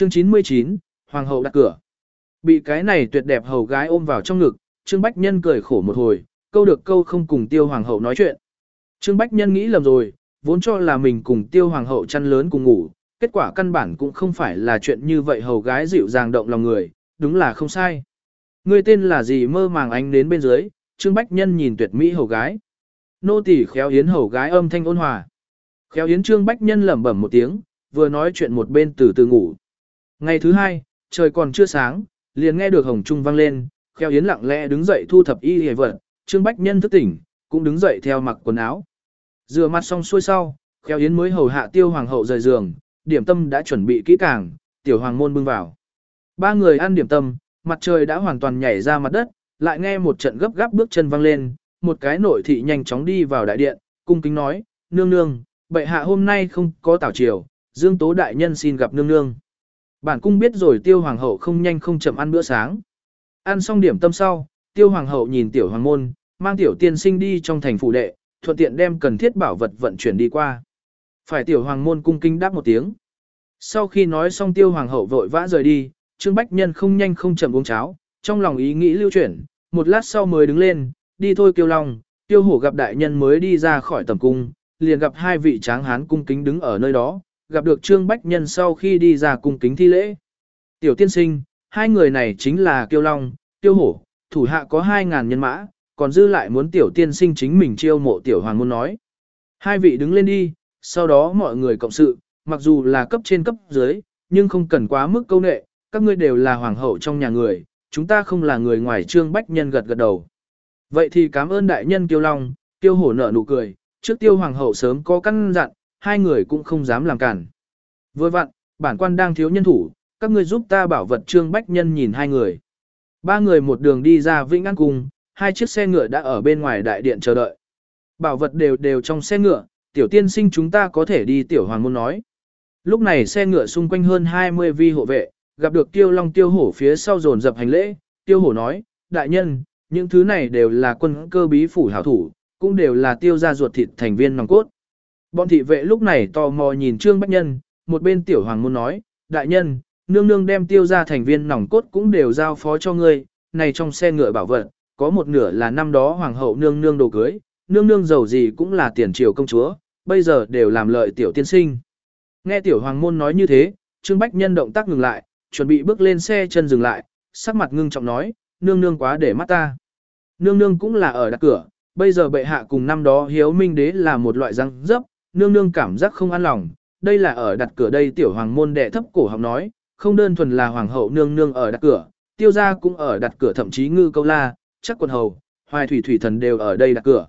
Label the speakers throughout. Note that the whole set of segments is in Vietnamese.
Speaker 1: Chương 99, Hoàng hậu đặt cửa. Bị cái này tuyệt đẹp hầu gái ôm vào trong ngực, Trương Bách Nhân cười khổ một hồi, câu được câu không cùng Tiêu Hoàng hậu nói chuyện. Trương Bách Nhân nghĩ lầm rồi, vốn cho là mình cùng Tiêu Hoàng hậu chăn lớn cùng ngủ, kết quả căn bản cũng không phải là chuyện như vậy, hầu gái dịu dàng động lòng người, đúng là không sai. Người tên là gì, mơ màng ánh đến bên dưới, Trương Bách Nhân nhìn tuyệt mỹ hầu gái. Nô tỳ Khéo Yến, hầu gái âm thanh ôn hòa. Khéo Yến. Trương Bách Nhân lẩm bẩm một tiếng, vừa nói chuyện một bên từ từ ngủ. Ngày thứ hai, trời còn chưa sáng, liền nghe được hồng trung vang lên, Khéo Yến lặng lẽ đứng dậy thu thập y y vật, Trương Bách Nhân thức tỉnh, cũng đứng dậy theo mặc quần áo. Rửa mặt xong xuôi sau, Khéo Yến mới hầu hạ Tiêu Hoàng hậu rời giường, điểm tâm đã chuẩn bị kỹ càng, tiểu hoàng môn bưng vào. Ba người ăn điểm tâm, mặt trời đã hoàn toàn nhảy ra mặt đất, lại nghe một trận gấp gáp bước chân vang lên, một cái nội thị nhanh chóng đi vào đại điện, cung kính nói, nương nương, bệ hạ hôm nay không có tảo triều, Dương Tố đại nhân xin gặp nương nương. Bản cung biết rồi. Tiêu Hoàng hậu không nhanh không chậm ăn bữa sáng. Ăn xong điểm tâm sau, Tiêu Hoàng hậu nhìn tiểu hoàng môn, mang tiểu tiên sinh đi trong thành phủ đệ, thuận tiện đem cần thiết bảo vật vận chuyển đi qua. Phải, tiểu hoàng môn cung kính đáp một tiếng. Sau khi nói xong, Tiêu Hoàng hậu vội vã rời đi, Trương Bách Nhân không nhanh không chậm uống cháo, trong lòng ý nghĩ lưu chuyển, một lát sau mới đứng lên, đi thôi Kiêu Long. Tiêu Hổ gặp đại nhân mới đi ra khỏi tầm cung, liền gặp hai vị tráng hán cung kính đứng ở nơi đó, gặp được Trương Bách Nhân sau khi đi ra cung kính thi lễ. Tiểu tiên sinh, hai người này chính là Kiêu Long, Tiêu Hổ, thủ hạ có 2.000 nhân mã, còn dư lại muốn tiểu tiên sinh chính mình chiêu mộ. Tiểu hoàng môn nói. Hai vị đứng lên đi, sau đó mọi người cộng sự, mặc dù là cấp trên cấp dưới, nhưng không cần quá mức câu nệ, các ngươi đều là hoàng hậu trong nhà người, chúng ta không là người ngoài. Trương Bách Nhân gật gật đầu. Vậy thì cảm ơn đại nhân. Kiêu Long, Tiêu Hổ nở nụ cười, trước Tiêu Hoàng hậu sớm có căn dặn, hai người cũng không dám làm cản. Vừa vặn, bản quan đang thiếu nhân thủ, các ngươi giúp ta bảo vật. Trương Bách Nhân nhìn hai người. Ba người một đường đi ra Vĩnh An Cung, hai chiếc xe ngựa đã ở bên ngoài đại điện chờ đợi. Bảo vật đều trong xe ngựa, tiểu tiên sinh chúng ta có thể đi. Tiểu hoàng môn nói. Lúc này xe ngựa xung quanh hơn 20 vi hộ vệ, gặp được Tiêu Long Tiêu Hổ phía sau dồn dập hành lễ. Tiêu Hổ nói, đại nhân, những thứ này đều là quân cơ bí phủ hảo thủ, cũng đều là Tiêu gia ruột thịt thành viên nòng cốt. Bọn thị vệ lúc này tò mò nhìn Trương Bách Nhân, một bên tiểu hoàng môn nói, đại nhân, nương nương đem Tiêu gia thành viên nòng cốt cũng đều giao phó cho ngươi, này trong xe ngựa bảo vật, có một nửa là năm đó hoàng hậu nương nương đồ cưới, nương nương giàu gì cũng là tiền triều công chúa, bây giờ đều làm lợi tiểu tiên sinh. Nghe tiểu hoàng môn nói như thế, Trương Bách Nhân động tác ngừng lại, chuẩn bị bước lên xe, chân dừng lại, sắc mặt ngưng trọng nói, nương nương quá để mắt ta. Nương nương cũng là ở đặt cửa, bây giờ bệ hạ cùng năm đó Hiếu Minh đế là một loại răng dấp, nương nương cảm giác không an lòng, đây là ở đặt cửa đây. Tiểu hoàng môn đệ thấp cổ họng nói, không đơn thuần là hoàng hậu nương nương ở đặt cửa, Tiêu gia cũng ở đặt cửa, thậm chí Ngư Câu La, Chắc Quần Hầu, Hoài Thủy Thủy Thần đều ở đây đặt cửa.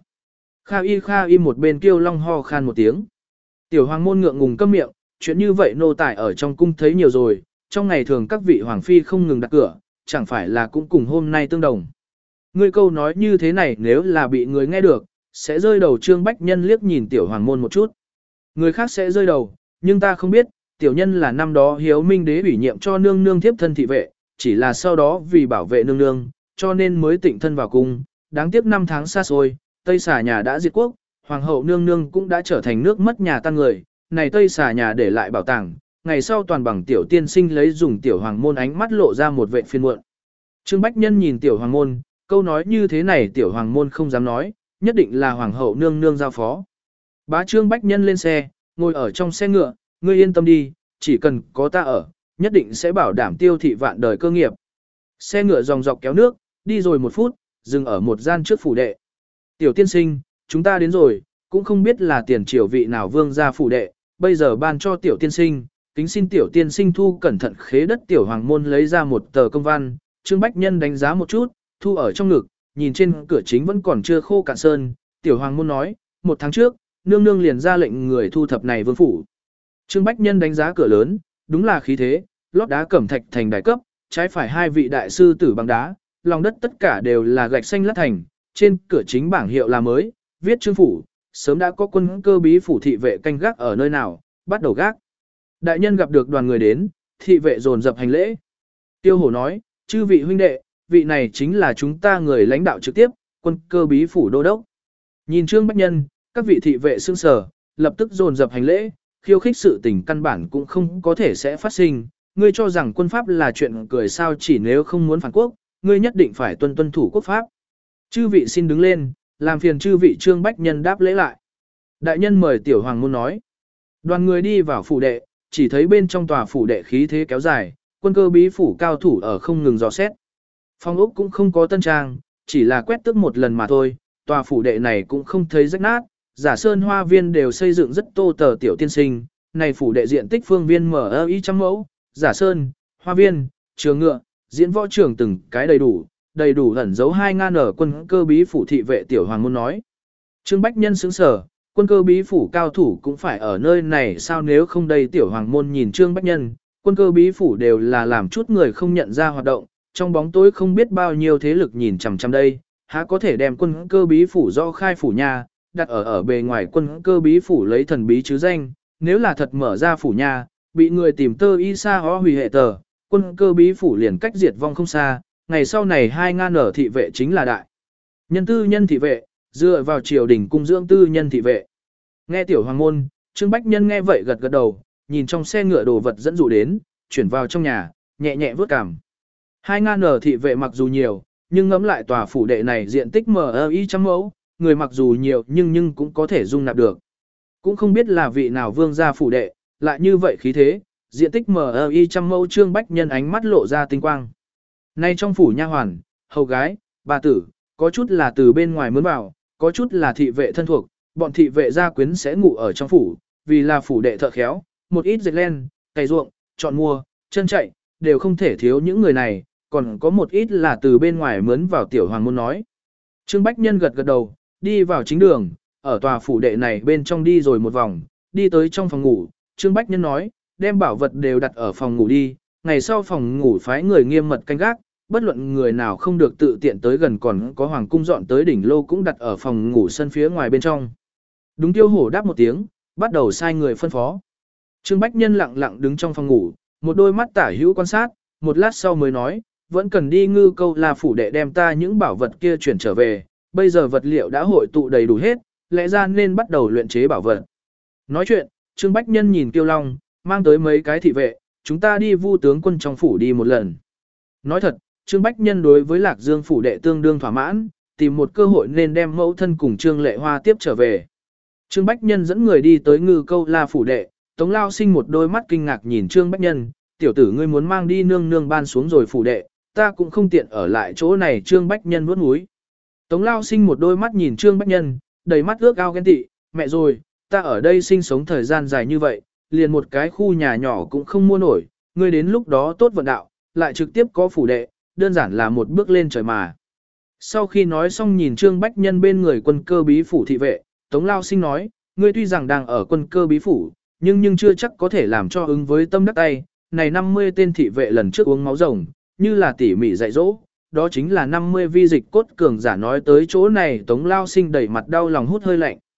Speaker 1: Kha y một bên Kiêu Long ho khan một tiếng. Tiểu hoàng môn ngượng ngùng câm miệng, chuyện như vậy nô tài ở trong cung thấy nhiều rồi, trong ngày thường các vị hoàng phi không ngừng đặt cửa, chẳng phải là cũng cùng hôm nay tương đồng. Ngươi câu nói như thế này nếu là bị người nghe được, sẽ rơi đầu. Trương Bách Nhân liếc nhìn tiểu hoàng môn một chút. Người khác sẽ rơi đầu, nhưng ta không biết, tiểu nhân là năm đó Hiếu Minh đế ủy nhiệm cho nương nương thiếp thân thị vệ, chỉ là sau đó vì bảo vệ nương nương, cho nên mới tịnh thân vào cung. Đáng tiếc năm tháng xa xôi, Tây Xà nhà đã diệt quốc, hoàng hậu nương nương cũng đã trở thành nước mất nhà tan người, này Tây Xà nhà để lại bảo tàng, ngày sau toàn bằng tiểu tiên sinh lấy dùng. Tiểu hoàng môn ánh mắt lộ ra một vệ phiền muộn. Trương Bách Nhân nhìn tiểu hoàng môn, câu nói như thế này tiểu hoàng môn không dám nói, nhất định là hoàng hậu nương nương giao phó. Bá Trương Bách Nhân lên xe, ngồi ở trong xe ngựa, ngươi yên tâm đi, chỉ cần có ta ở, nhất định sẽ bảo đảm Tiêu thị vạn đời cơ nghiệp. Xe ngựa dòng dọc kéo nước, đi rồi 1 phút, dừng ở một gian trước phủ đệ. Tiểu tiên sinh, chúng ta đến rồi, cũng không biết là tiền triều vị nào vương gia phủ đệ, bây giờ ban cho tiểu tiên sinh, kính xin tiểu tiên sinh thu cẩn thận khế đất. Tiểu hoàng môn lấy ra một tờ công văn, Trương Bách Nhân đánh giá một chút, thu ở trong ngực, nhìn trên cửa chính vẫn còn chưa khô cạn sơn. Tiểu hoàng môn nói, 1 tháng trước, nương nương liền ra lệnh người thu thập này vương phủ. Trương Bách Nhân đánh giá cửa lớn, đúng là khí thế, lót đá cẩm thạch thành đài cấp, trái phải 2 vị đại sư tử bằng đá, lòng đất tất cả đều là gạch xanh lát thành, trên cửa chính bảng hiệu là mới, viết Trương phủ, sớm đã có quân cơ bí phủ thị vệ canh gác ở nơi nào, bắt đầu gác. Đại nhân gặp được đoàn người đến, thị vệ dồn dập hành lễ. Tiêu Hổ nói, chư vị huynh đệ, vị này chính là chúng ta người lãnh đạo trực tiếp, quân cơ bí phủ đô đốc. Nhìn Trương Bách Nhân, các vị thị vệ sững sờ, lập tức dồn dập hành lễ, khiêu khích sự tình căn bản cũng không có thể sẽ phát sinh,
Speaker 2: ngươi cho rằng quân pháp là chuyện cười sao, chỉ nếu không muốn phản quốc, ngươi nhất định phải tuân thủ quốc pháp. Chư vị xin đứng lên, làm phiền chư vị Trương Bách Nhân đáp lễ lại. Đại nhân mời tiểu hoàng môn nói. Đoàn người đi vào phủ đệ, chỉ thấy bên trong tòa phủ đệ khí thế kéo dài, quân cơ bí phủ cao thủ ở không ngừng dò xét. Phong ốc cũng không có tân trang, chỉ là quét tước một lần mà thôi, tòa phủ đệ này cũng không thấy rách nát, giả sơn hoa viên đều xây dựng rất tô tờ tiểu tiên sinh, này phủ đệ diện tích phương viên mở y trăm mẫu, giả sơn, hoa viên, trường ngựa, diễn võ trường từng cái đầy đủ ẩn giấu 2.000 ở quân cơ bí phủ thị vệ tiểu hoàng môn nói. Trương Bách Nhân sững sờ, quân cơ bí phủ cao thủ cũng phải ở nơi này sao, nếu không đây tiểu hoàng môn nhìn Trương Bách Nhân, quân cơ bí phủ đều là làm chút người không nhận ra hoạt động, trong bóng tối không biết bao nhiêu thế lực nhìn chằm chằm đây, há có thể đem quân cơ bí phủ do khai phủ nhà, đặt ở bề ngoài quân cơ bí phủ lấy thần bí chứ danh, nếu là thật mở ra phủ nhà, bị người tìm tơ y sa ho hủy hệ tờ, quân cơ bí phủ liền cách diệt vong không xa, ngày sau này 2.000 ở thị vệ chính là đại nhân tư nhân thị vệ, dựa vào triều đình cung dưỡng tư nhân thị vệ. Nghe tiểu hoàng môn, Trương Bách Nhân nghe vậy gật gật đầu, nhìn trong xe ngựa đồ vật dẫn dụ đến, chuyển vào trong nhà, nhẹ nhẹ vớt cảm. 2.000 ở thị vệ mặc dù nhiều, nhưng ngẫm lại tòa phủ đệ này diện tích MI trăm mẫu, người mặc dù nhiều nhưng cũng có thể dung nạp được. Cũng không biết là vị nào vương gia phủ đệ, lại như vậy khí thế, diện tích MI trăm mẫu. Trương Bách Nhân ánh mắt lộ ra tinh quang. Nay trong phủ nha hoàn, hầu gái, bà tử, có chút là từ bên ngoài mướn vào, có chút là thị vệ thân thuộc, bọn thị vệ gia quyến sẽ ngủ ở trong phủ, vì là phủ đệ thợ khéo, một ít dệt len, cày ruộng, chọn mua, chân chạy, đều không thể thiếu những người này, còn có một ít là từ bên ngoài mướn vào tiểu hoàng môn nói. Trương Bách Nhân gật gật đầu, đi vào chính đường, ở tòa phủ đệ này bên trong đi rồi một vòng, đi tới trong phòng ngủ, Trương Bách Nhân nói, đem bảo vật đều đặt ở phòng ngủ đi, ngày sau phòng ngủ phái người nghiêm mật canh gác, bất luận người nào không được tự tiện tới gần, còn có hoàng cung dọn tới đỉnh lô cũng đặt ở phòng ngủ sân phía ngoài bên trong. Đúng Tiêu Hổ đáp một tiếng, bắt đầu sai người phân phó. Trương Bách Nhân lặng lặng đứng trong phòng ngủ, một đôi mắt tả hữu quan sát, một lát sau mới nói, vẫn cần đi Ngư Câu La phủ đệ đem ta những bảo vật kia chuyển trở về, bây giờ vật liệu đã hội tụ đầy đủ hết, lẽ ra nên bắt đầu luyện chế bảo vật. Nói chuyện, Trương Bách Nhân nhìn Kiêu Long, mang tới mấy cái thị vệ, chúng ta đi Vu tướng quân trong phủ đi một lần. Nói thật, Trương Bách Nhân đối với Lạc Dương phủ đệ tương đương thỏa mãn, tìm một cơ hội nên đem mẫu thân cùng Trương Lệ Hoa tiếp trở về. Trương Bách Nhân dẫn người đi tới Ngư Câu La phủ đệ, Tống Lao Sinh một đôi mắt kinh ngạc nhìn Trương Bách Nhân, tiểu tử ngươi muốn mang đi nương nương ban xuống rồi phủ đệ, ta cũng không tiện ở lại chỗ này. Trương Bách Nhân vuốt mũi. Tống Lao Sinh một đôi mắt nhìn Trương Bách Nhân, đầy mắt ước ao ghen tị, mẹ rồi, ta ở đây sinh sống thời gian dài như vậy, liền một cái khu nhà nhỏ cũng không mua nổi, ngươi đến lúc đó tốt vận đạo, lại trực tiếp có phủ đệ, đơn giản là một bước lên trời mà. Sau khi nói xong nhìn Trương Bách Nhân bên người quân cơ bí phủ thị vệ, Tống Lao Sinh nói, ngươi tuy rằng đang ở quân cơ bí phủ, nhưng chưa chắc có thể làm cho ứng với tâm đắc tay. Này 50 tên thị vệ lần trước uống máu rồng, như là tỉ mỉ dạy dỗ, đó chính là 50 vi dịch cốt cường giả. Nói tới chỗ này Tống Lao Sinh đẩy mặt đau lòng hút hơi lạnh.